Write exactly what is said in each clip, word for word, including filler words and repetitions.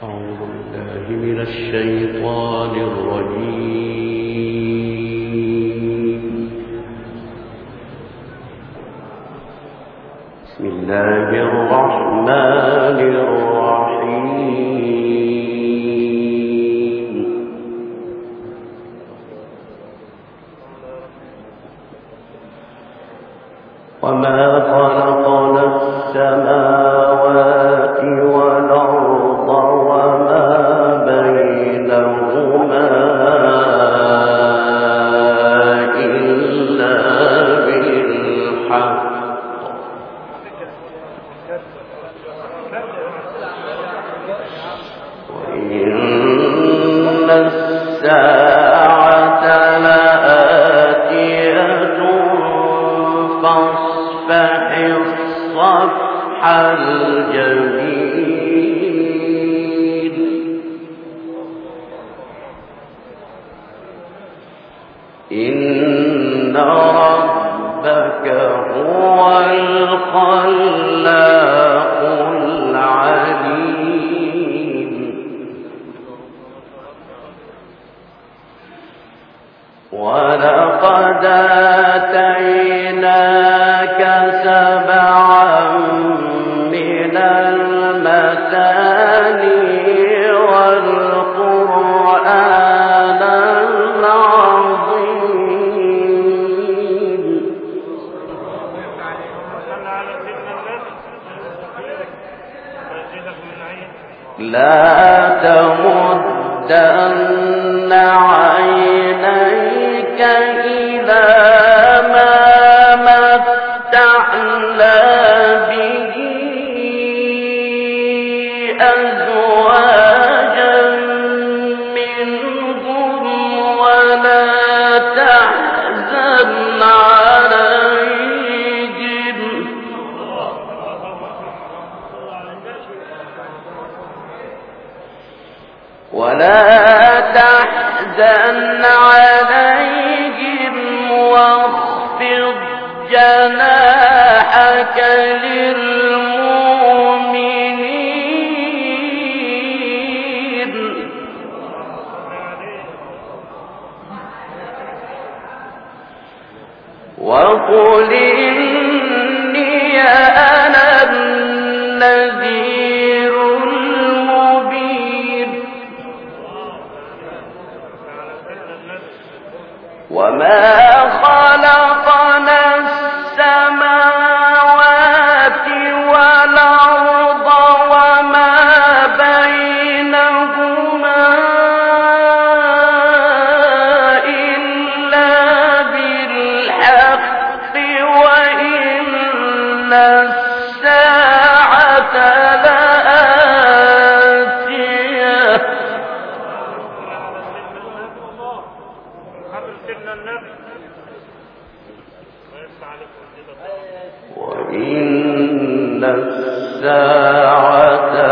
أعوذ بالله من الشيطان الرجيم. بسم الله الرحمن الرحيم. وما خلقنا السماوات والأرض وما بينهما إلا بالحق وإن الساعة لآتية فاصفح الصفح الجميل إن ربك هو الخلاق العليم. ولقد آتيناك سبعا من المثاني والقرآن العظيم. لا تمدن عينيك إلى ما متعنا به أزواجا منهم ولا تحزن عليهم ولا تحزن عليهم واخفض جناحك للمؤمنين. وقل إني أنا النذير المبين. وما خلقنا السماوات والأرض وما بينهما إلا بالحق وإن الساعة لآتية وإن الساعة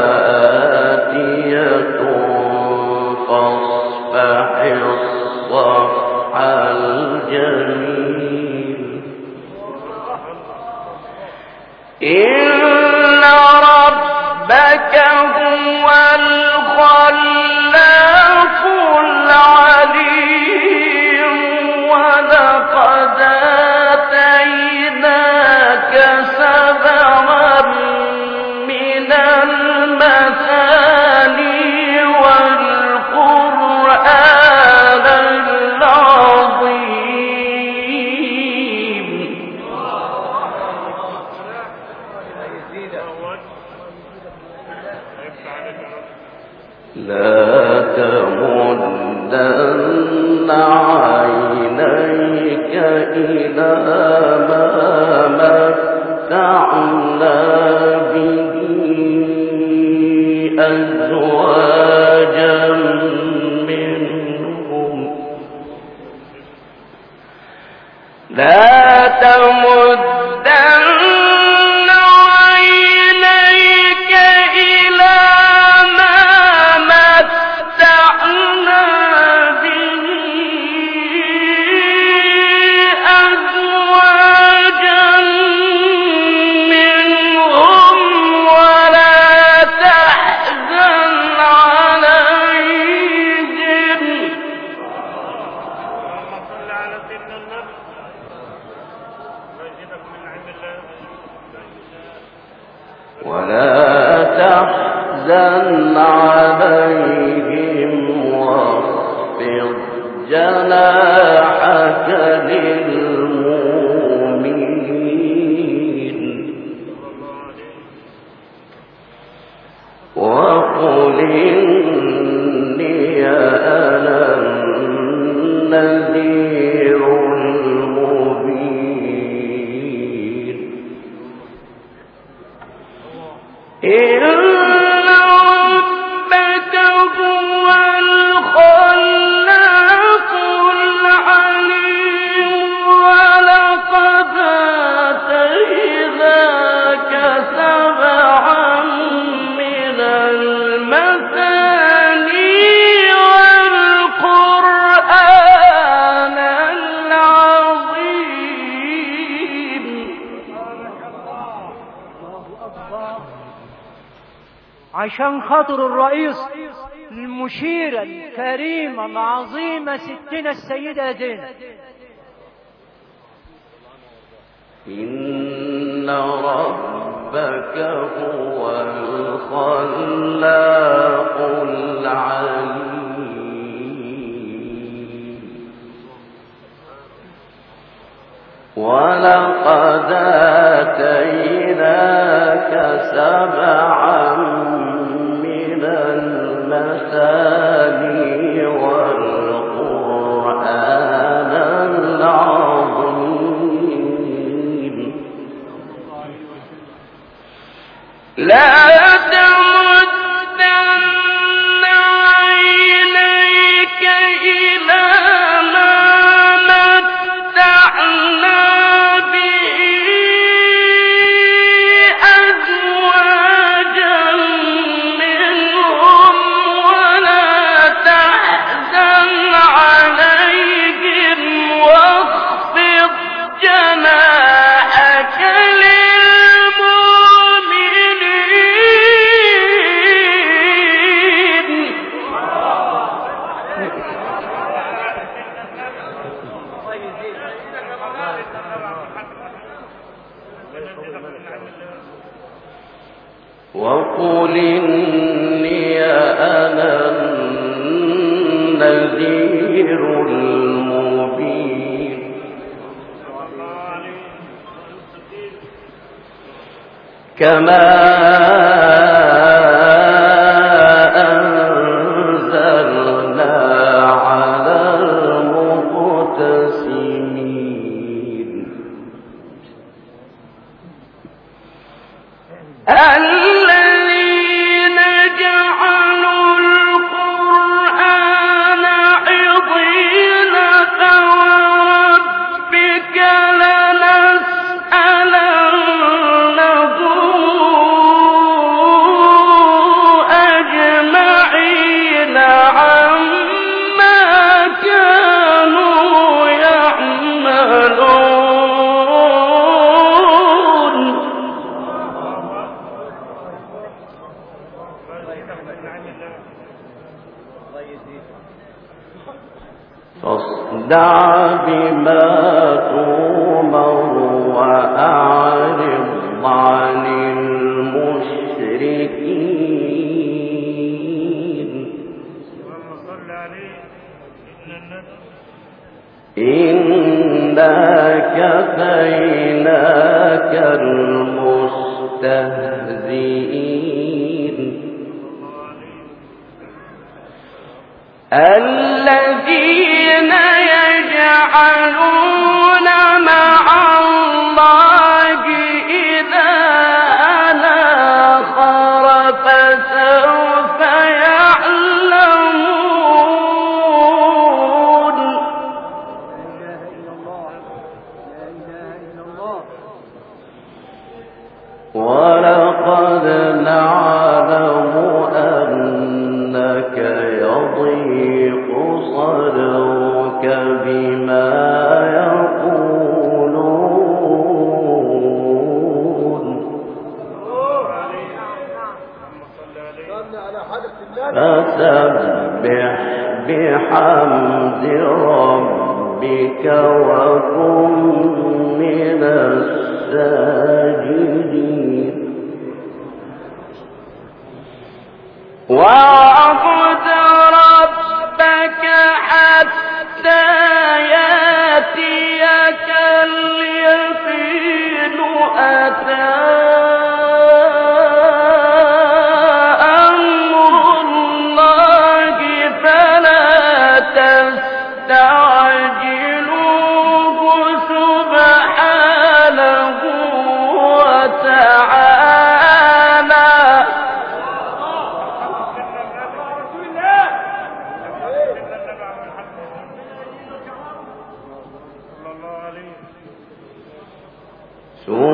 لآتية فاصفح الصفح الجميل إن ربك هو الخلاق العليم. ولقد آتيناك سبعا من المثاني والقرآن العظيم. لا تمدن عينيك إلى ما متعنا به أزواجا منهم لا تمدن عينيك إلى ما متعنا به أزواجا منهم ولا تحزن تحزن عليهم واخفض جناحك للمؤمنين وقل إني أنا النذير المبين إن ربك هو الخلاق العليم ولقد آتيناك سبعا من المثاني والقرآن العظيم. عشان خاطر الرئيس المشيرة الكريمة العظيمة ستنا السيدة زينب، إن ربك هو الخلاق العليم ولقد آتيناك سبعا من المثاني والقرآن العظيم. لا تمدن عينيك إلى ما متعنا به أزواجا منهم ولا تحزن عليهم واخفض جناحك وقل إني أنا النذير المبين كما أنزلنا على المقتسمين الذين جعلوا القرآن عضين فوربك لنسألنهم أجمعين عما كانوا يعملون. فاصدع بما تؤمر وأعرض عن المشركين إنا كفيناك المستهزئين الذين يجعلون مع الله إلها آخر فسوف يعلمون. ولقد نعلم أنك يضيق صدرك بما يقولون فسبح بحمد ربك وكن من الساجدين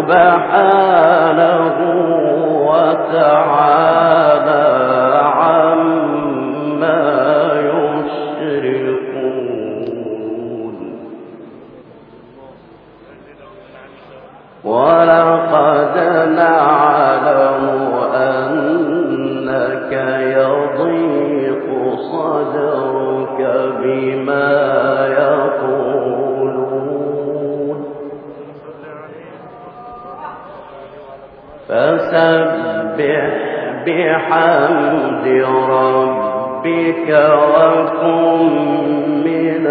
سبحانه وتعالى عما يشركون ولقد نعلم أنك يضيق صدرك بما يقولون فسبح بحمد ربك وكن من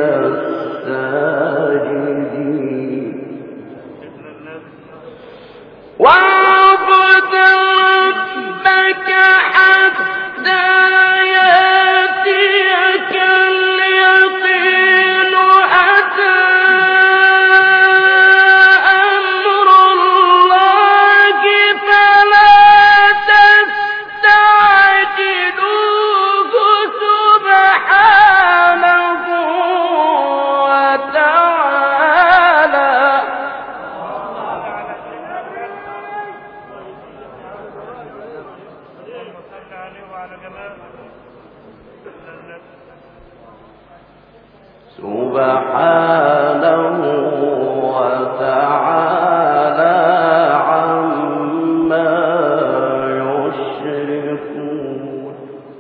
الساجدين واعبد ربك حتى يأتيك اليقين أتى أمر الله فلا تستعجلوه سبحانه وتعالى سبحانه وتعالى عما يشركون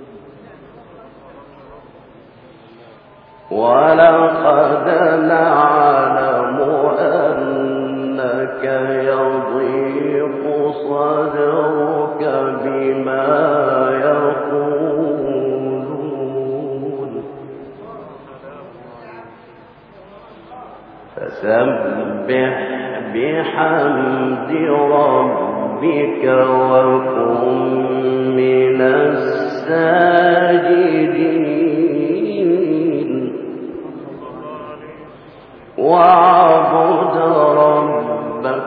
ولقد نعلم أنك يضيق صدرك بما يقولون فسبح بحمد ربك وكن من الساجدين واعبد ربك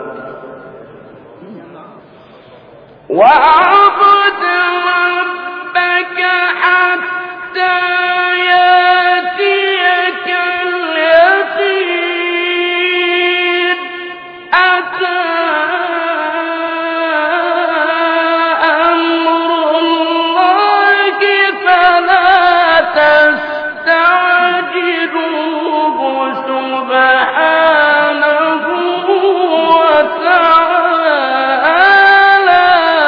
واعبد ربك حتى يأتيك اليقين أتى أمر الله فلا تستعجلوه سبحانه وتعالى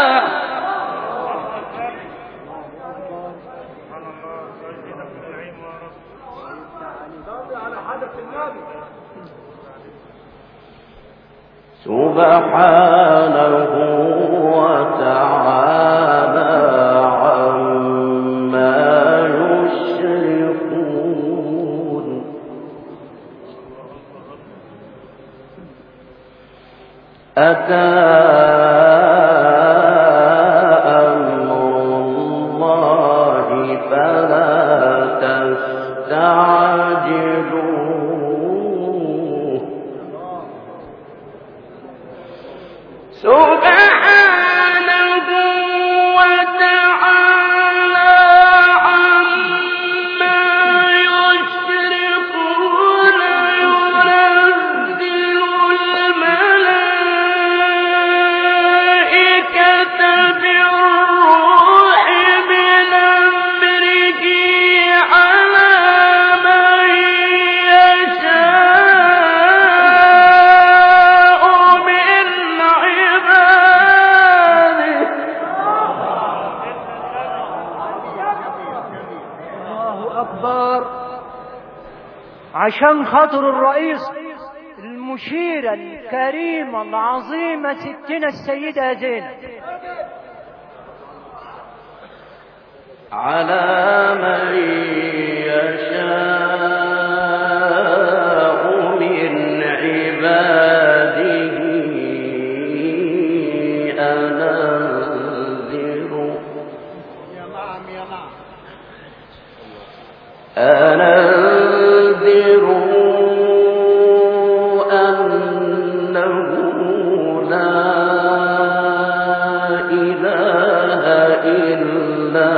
سبحانه وتعالى عما يشركون أتى أمر الله فلا تستعجلوه سبحانه وتعالى عما يشركون ينزل الملائكة بالروح من أمره على من يشاء من عباده الله أكبر. عشان خاطر الرئيس المشيرة الكريمة العظيمة ستنا السيدة زينب على من يشاء من عباده أنذر أنذر أنه لا إله إلا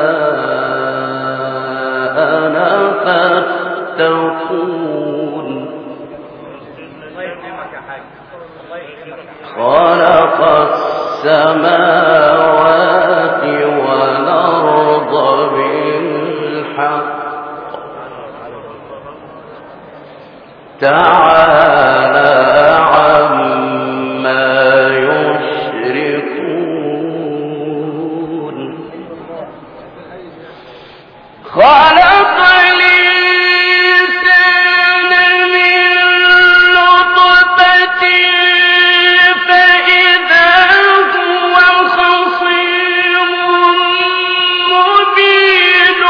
أنا فاتقون خلق السماوات والأرض بالحق تعالى عما يشركون خلق الإنسان من نطفة فإذا هو خصيم مبين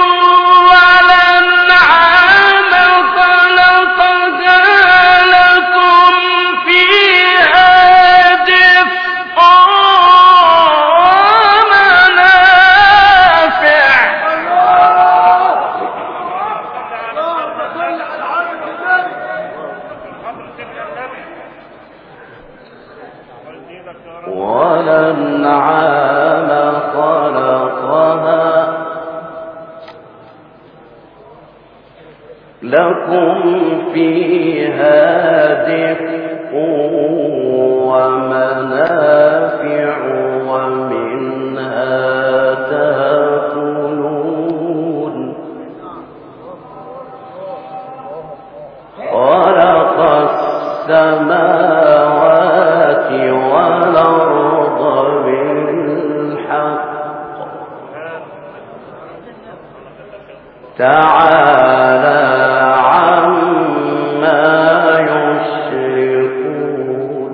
والأنعام خلقها لكم فيها دفء ومنافع والأنعام خلقها لكم فيها دفء ومنافع ومنها تأكلون خلق السماوات والأرض بالحق تعالى عما يشركون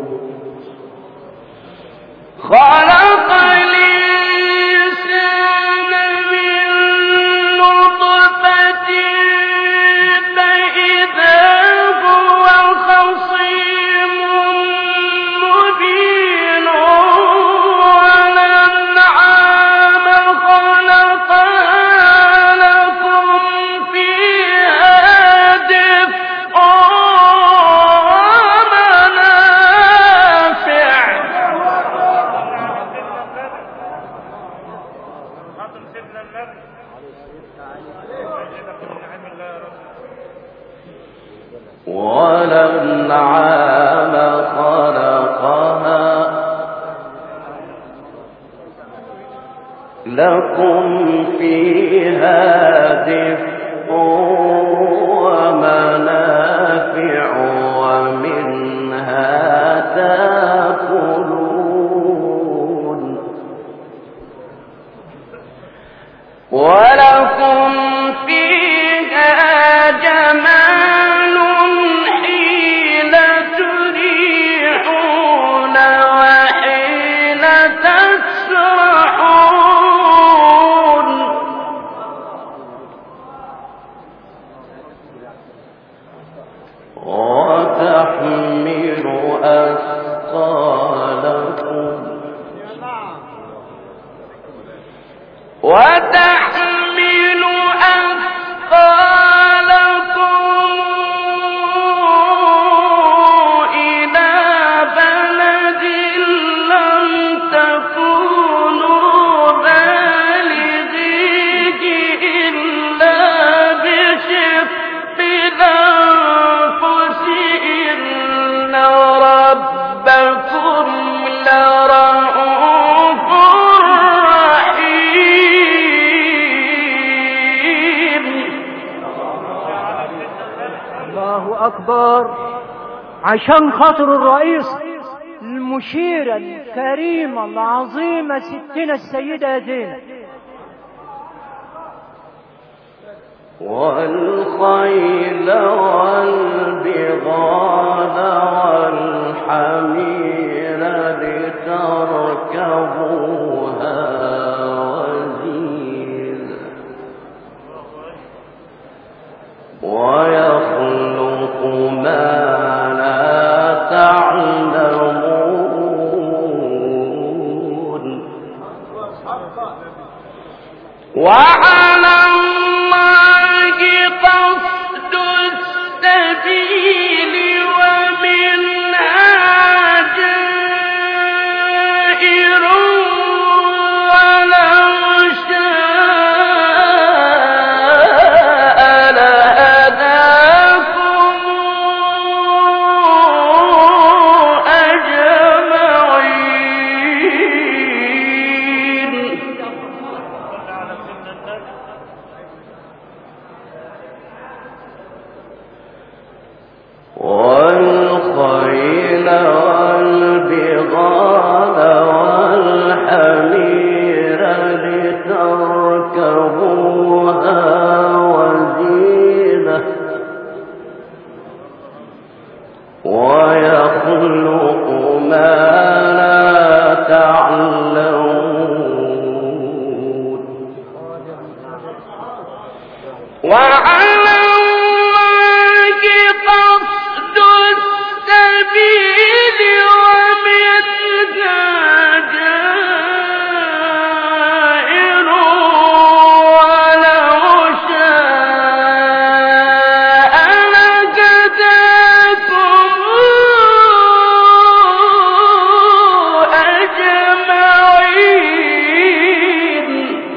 خلق الإنسان من نطفة فإذا هو خصيم مبين والأنعام خلقها لكم فيها دفء ومنافع والأنعام خلقها لكم فيها دفء ومنافع ومنها تأكلون ولكم فيها جمال حين تريحون وحين تسرحون وتحمل أثقالكم وتحمل أثقالكم إلى بلد لم تكونوا بالغيه إلا بشق الأنفس إن ربكم لرؤوف رحيم الله أكبر. عشان خاطر الرئيس المشيرة الكريمة العظيمة ستنا السيدة زينب والخيل والبغال والحمير لتركبوها وزينة ويخلق ما لا تعلمون وعلى الله قصد السبيل ومنها جائر ولو شاء لهداكم أجمعين وعلى الله قصد السبيل ومنها جائر ولو شاء لهداكم أجمعين.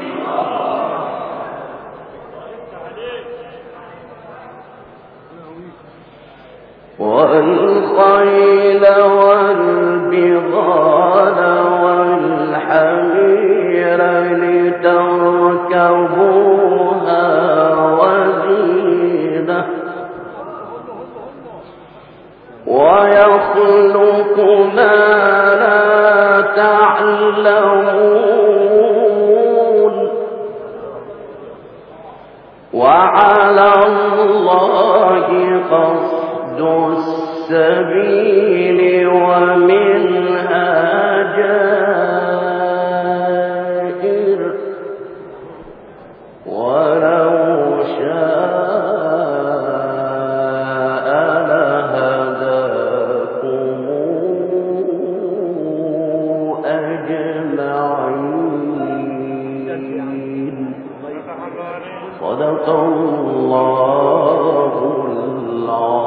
والخيل والبغال والحمير لتركبوها وزينة ويخلق ما لا تعلمون وعلى الله قصد السبيل ومنها جائر ولو شاء لهداكم أجمعين. صدق الله العظيم.